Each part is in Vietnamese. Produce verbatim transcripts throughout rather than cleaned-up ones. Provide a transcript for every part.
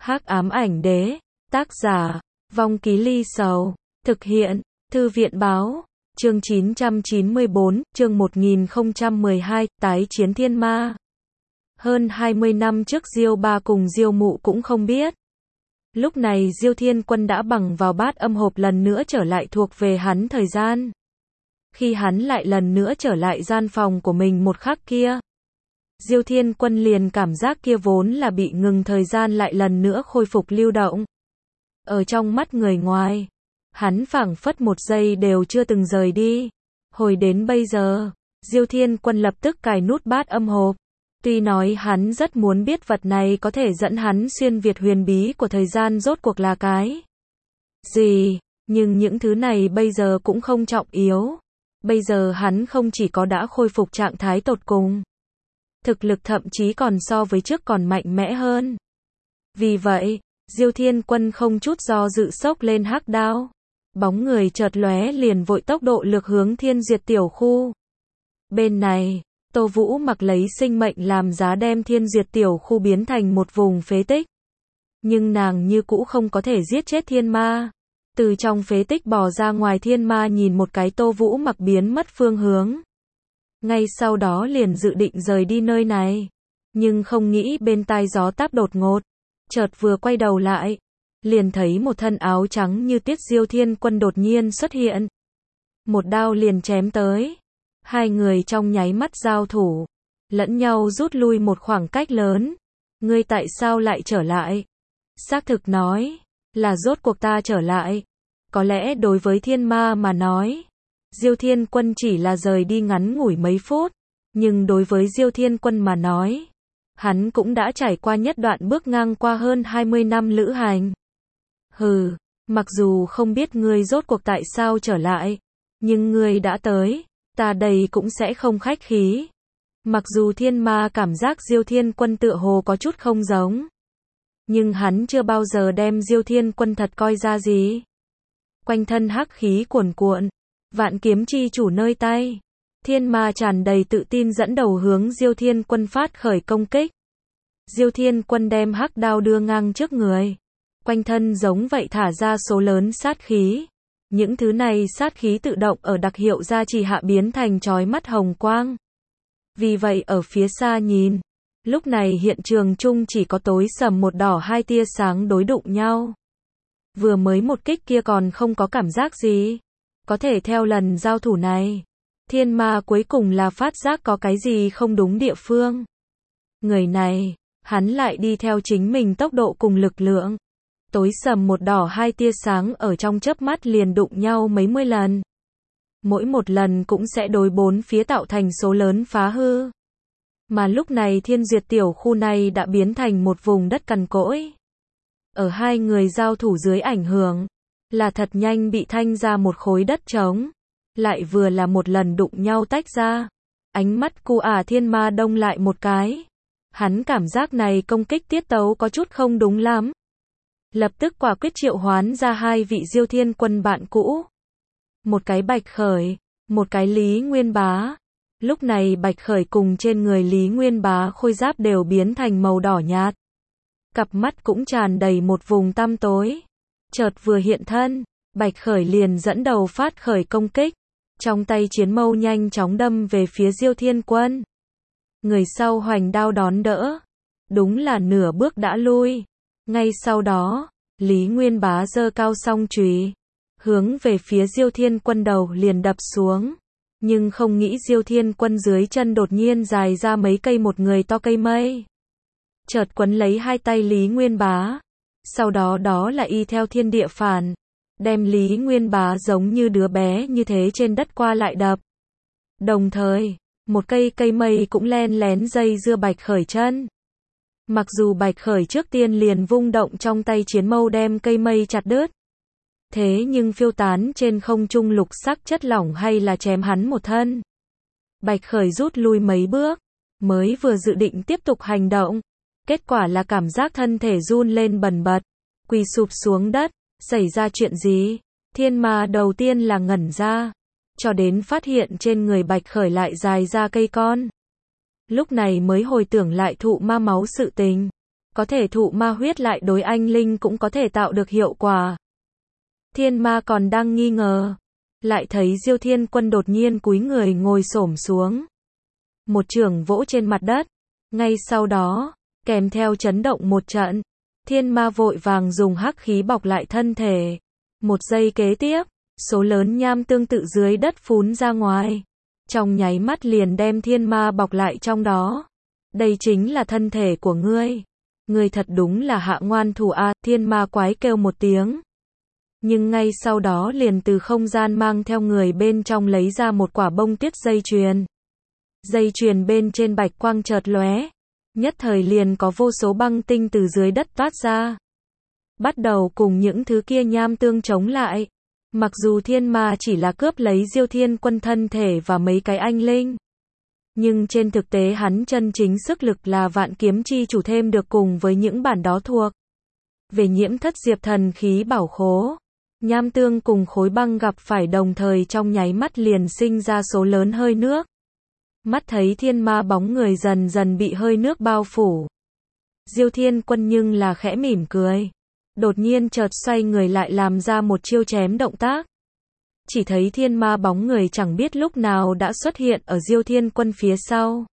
Hắc ám ảnh đế, tác giả, Vong Ký Ly Sầu, thực hiện, Thư viện báo, chương chín trăm chín mươi bốn, chương một nghìn không trăm mười hai, tái chiến thiên ma. Hơn hai mươi năm trước Diêu ba cùng Diêu mụ cũng không biết. Lúc này Diêu Thiên Quân đã bằng vào bát âm hộp lần nữa trở lại thuộc về hắn thời gian. Khi hắn lại lần nữa trở lại gian phòng của mình một khắc kia, Diêu Thiên Quân liền cảm giác kia vốn là bị ngừng thời gian lại lần nữa khôi phục lưu động. Ở trong mắt người ngoài, hắn phảng phất một giây đều chưa từng rời đi. Hồi đến bây giờ, Diêu Thiên Quân lập tức cài nút bát âm hộp. Tuy nói hắn rất muốn biết vật này có thể dẫn hắn xuyên việt huyền bí của thời gian rốt cuộc là cái gì, nhưng những thứ này bây giờ cũng không trọng yếu. Bây giờ hắn không chỉ có đã khôi phục trạng thái tột cùng, thực lực thậm chí còn so với trước còn mạnh mẽ hơn. Vì vậy, Diêu Thiên Quân không chút do dự xốc lên hắc đao. Bóng người chợt lóe liền vội tốc độ lược hướng Thiên Diệt tiểu khu. Bên này, Tô Vũ mặc lấy sinh mệnh làm giá đem Thiên Diệt tiểu khu biến thành một vùng phế tích. Nhưng nàng như cũ không có thể giết chết thiên ma. Từ trong phế tích bò ra ngoài thiên ma nhìn một cái Tô Vũ mặc biến mất phương hướng. Ngay sau đó liền dự định rời đi nơi này. Nhưng không nghĩ bên tai gió táp đột ngột. Chợt vừa quay đầu lại, liền thấy một thân áo trắng như tuyết Diêu Thiên Quân đột nhiên xuất hiện. Một đao liền chém tới. Hai người trong nháy mắt giao thủ, lẫn nhau rút lui một khoảng cách lớn. Ngươi tại sao lại trở lại? Xác thực nói, là rốt cuộc ta trở lại. Có lẽ đối với thiên ma mà nói, Diêu Thiên Quân chỉ là rời đi ngắn ngủi mấy phút. Nhưng đối với Diêu Thiên Quân mà nói, hắn cũng đã trải qua nhất đoạn bước ngang qua hơn hai mươi năm lữ hành. Hừ, mặc dù không biết ngươi rốt cuộc tại sao trở lại, nhưng ngươi đã tới, ta đây cũng sẽ không khách khí. Mặc dù thiên ma cảm giác Diêu Thiên Quân tựa hồ có chút không giống, nhưng hắn chưa bao giờ đem Diêu Thiên Quân thật coi ra gì. Quanh thân hắc khí cuồn cuộn, vạn kiếm chi chủ nơi tay. Thiên ma tràn đầy tự tin dẫn đầu hướng Diêu Thiên Quân phát khởi công kích. Diêu Thiên Quân đem hắc đao đưa ngang trước người. Quanh thân giống vậy thả ra số lớn sát khí. Những thứ này sát khí tự động ở đặc hiệu gia trì hạ biến thành chói mắt hồng quang. Vì vậy ở phía xa nhìn, lúc này hiện trường chung chỉ có tối sầm một đỏ hai tia sáng đối đụng nhau. Vừa mới một kích kia còn không có cảm giác gì. Có thể theo lần giao thủ này, thiên ma cuối cùng là phát giác có cái gì không đúng địa phương. Người này, hắn lại đi theo chính mình tốc độ cùng lực lượng. Tối sầm một đỏ hai tia sáng ở trong chớp mắt liền đụng nhau mấy mươi lần. Mỗi một lần cũng sẽ đối bốn phía tạo thành số lớn phá hư. Mà lúc này Thiên Diệt tiểu khu này đã biến thành một vùng đất cằn cỗi. Ở hai người giao thủ dưới ảnh hưởng, là thật nhanh bị thanh ra một khối đất trống. Lại vừa là một lần đụng nhau tách ra. Ánh mắt cu ả thiên ma đông lại một cái. Hắn cảm giác này công kích tiết tấu có chút không đúng lắm. Lập tức quả quyết triệu hoán ra hai vị Diêu Thiên Quân bạn cũ. Một cái Bạch Khởi, một cái Lý Nguyên Bá. Lúc này Bạch Khởi cùng trên người Lý Nguyên Bá khôi giáp đều biến thành màu đỏ nhạt. Cặp mắt cũng tràn đầy một vùng tăm tối. Chợt vừa hiện thân, Bạch Khởi liền dẫn đầu phát khởi công kích. Trong tay chiến mâu nhanh chóng đâm về phía Diêu Thiên Quân. Người sau hoành đao đón đỡ. Đúng là nửa bước đã lui. Ngay sau đó, Lý Nguyên Bá giơ cao song chùy, hướng về phía Diêu Thiên Quân đầu liền đập xuống. Nhưng không nghĩ Diêu Thiên Quân dưới chân đột nhiên dài ra mấy cây một người to cây mây. Chợt quấn lấy hai tay Lý Nguyên Bá. Sau đó đó là y theo thiên địa phản. Đem Lý Nguyên Bá giống như đứa bé như thế trên đất qua lại đập. Đồng thời, một cây cây mây cũng len lén dây dưa Bạch Khởi chân. Mặc dù Bạch Khởi trước tiên liền vung động trong tay chiến mâu đem cây mây chặt đứt. Thế nhưng phiêu tán trên không trung lục sắc chất lỏng hay là chém hắn một thân. Bạch Khởi rút lui mấy bước, mới vừa dự định tiếp tục hành động. Kết quả là cảm giác thân thể run lên bần bật, quỳ sụp xuống đất. Xảy ra chuyện gì? Thiên ma đầu tiên là ngẩn ra, cho đến phát hiện trên người Bạch Khởi lại dài ra cây con. Lúc này mới hồi tưởng lại thụ ma máu sự tình. có thể thụ ma huyết lại đối anh linh cũng có thể tạo được hiệu quả. Thiên ma còn đang nghi ngờ, lại thấy Diêu Thiên Quân đột nhiên cúi người ngồi xổm xuống. Một chưởng vỗ trên mặt đất, ngay sau đó, kèm theo chấn động một trận, thiên ma vội vàng dùng hắc khí bọc lại thân thể. Một giây kế tiếp, số lớn nham tương tự dưới đất phún ra ngoài, trong nháy mắt liền đem thiên ma bọc lại trong đó. Đây chính là thân thể của ngươi. Ngươi thật đúng là hạ ngoan thủ a, thiên ma quái kêu một tiếng. Nhưng ngay sau đó liền từ không gian mang theo người bên trong lấy ra một quả bông tuyết dây chuyền. Dây chuyền bên trên bạch quang chợt lóe, nhất thời liền có vô số băng tinh từ dưới đất toát ra. Bắt đầu cùng những thứ kia nham tương chống lại. Mặc dù thiên ma chỉ là cướp lấy Diêu Thiên Quân thân thể và mấy cái anh linh, nhưng trên thực tế hắn chân chính sức lực là vạn kiếm chi chủ thêm được cùng với những bản đó thuộc về nhiễm thất diệp thần khí bảo khố. Nham tương cùng khối băng gặp phải đồng thời trong nháy mắt liền sinh ra số lớn hơi nước. Mắt thấy thiên ma bóng người dần dần bị hơi nước bao phủ. Diêu Thiên Quân nhưng là khẽ mỉm cười. Đột nhiên chợt xoay người lại làm ra một chiêu chém động tác. Chỉ thấy thiên ma bóng người chẳng biết lúc nào đã xuất hiện ở Diêu Thiên Quân phía sau.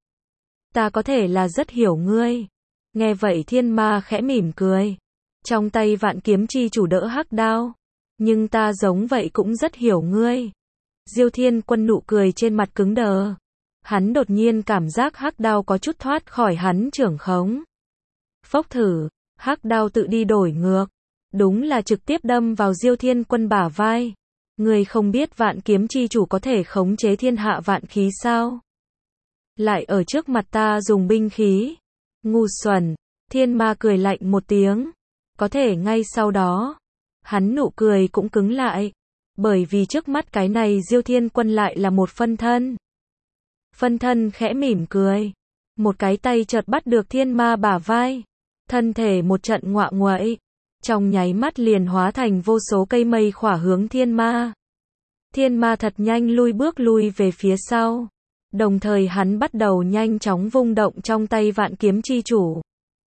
Ta có thể là rất hiểu ngươi. Nghe vậy thiên ma khẽ mỉm cười. Trong tay vạn kiếm chi chủ đỡ hắc đao. Nhưng ta giống vậy cũng rất hiểu ngươi. Diêu Thiên Quân nụ cười trên mặt cứng đờ. Hắn đột nhiên cảm giác hắc đao có chút thoát khỏi hắn trưởng khống. Phốc thử, hắc đao tự đi đổi ngược. Đúng là trực tiếp đâm vào Diêu Thiên Quân bả vai. Ngươi không biết vạn kiếm chi chủ có thể khống chế thiên hạ vạn khí sao? Lại ở trước mặt ta dùng binh khí. Ngu xuẩn, thiên ma cười lạnh một tiếng. Có thể ngay sau đó, hắn nụ cười cũng cứng lại. Bởi vì trước mắt cái này Diêu Thiên Quân lại là một phân thân. Phân thân khẽ mỉm cười. Một cái tay chợt bắt được thiên ma bả vai. Thân thể một trận ngoạ nguậy. Trong nháy mắt liền hóa thành vô số cây mây khỏa hướng thiên ma. Thiên ma thật nhanh lui bước lui về phía sau. Đồng thời hắn bắt đầu nhanh chóng vung động trong tay vạn kiếm chi chủ.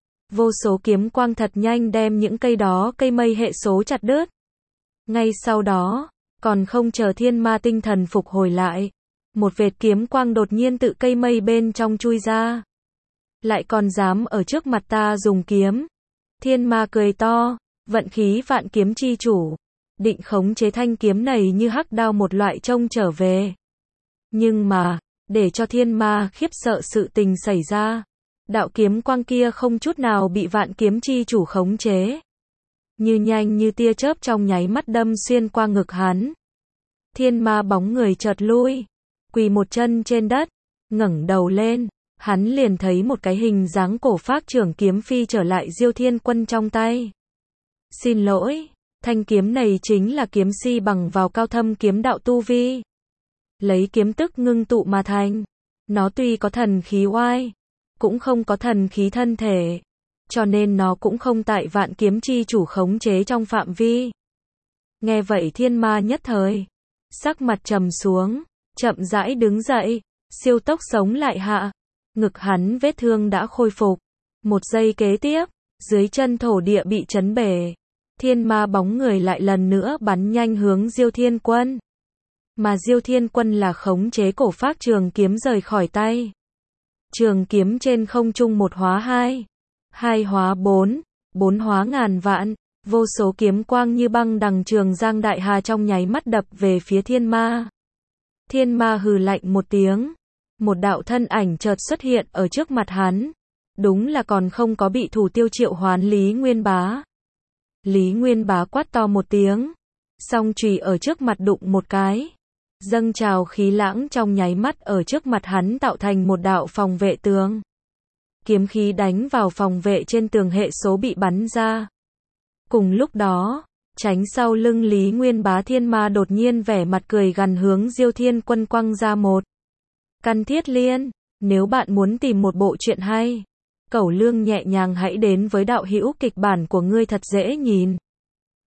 Vô số kiếm quang thật nhanh đem những cây đó cây mây hệ số chặt đứt. Ngay sau đó, còn không chờ thiên ma tinh thần phục hồi lại. Một vệt kiếm quang đột nhiên tự cây mây bên trong chui ra. Lại còn dám ở trước mặt ta dùng kiếm. Thiên ma cười to, vận khí vạn kiếm chi chủ. Định khống chế thanh kiếm này như hắc đao một loại trông trở về. Nhưng mà, để cho thiên ma khiếp sợ sự tình xảy ra. Đạo kiếm quang kia không chút nào bị vạn kiếm chi chủ khống chế. Như nhanh như tia chớp trong nháy mắt đâm xuyên qua ngực hắn. Thiên ma bóng người chợt lui, quỳ một chân trên đất, ngẩng đầu lên, hắn liền thấy một cái hình dáng cổ phác trường kiếm phi trở lại Diêu Thiên Quân trong tay. Xin lỗi, thanh kiếm này chính là kiếm si bằng vào cao thâm kiếm đạo tu vi. Lấy kiếm tức ngưng tụ mà thành. Nó tuy có thần khí oai, cũng không có thần khí thân thể. Cho nên nó cũng không tại vạn kiếm chi chủ khống chế trong phạm vi. Nghe vậy thiên ma nhất thời. Sắc mặt trầm xuống, chậm rãi đứng dậy, siêu tốc sống lại hạ. Ngực hắn vết thương đã khôi phục. Một giây kế tiếp, dưới chân thổ địa bị chấn bể. Thiên ma bóng người lại lần nữa bắn nhanh hướng Diêu Thiên Quân. Mà Diêu Thiên Quân là khống chế cổ phác trường kiếm rời khỏi tay. Trường kiếm trên không trung một hóa hai, hai hóa bốn, bốn hóa ngàn vạn, vô số kiếm quang như băng đằng trường giang đại hà trong nháy mắt đập về phía thiên ma. Thiên ma hừ lạnh một tiếng, một đạo thân ảnh chợt xuất hiện ở trước mặt hắn. Đúng là còn không có bị thủ tiêu triệu hoán Lý Nguyên Bá. Lý Nguyên Bá quát to một tiếng, song chùy ở trước mặt đụng một cái. Dâng trào khí lãng trong nháy mắt ở trước mặt hắn tạo thành một đạo phòng vệ tường. Kiếm khí đánh vào phòng vệ trên tường hệ số bị bắn ra. Cùng lúc đó, tránh sau lưng Lý Nguyên Bá thiên ma đột nhiên vẻ mặt cười gằn hướng Diêu Thiên Quân quăng ra một căn thiết liên. Nếu bạn muốn tìm một bộ truyện hay, Cẩu Lương nhẹ nhàng hãy đến với đạo hữu kịch bản của ngươi thật dễ nhìn.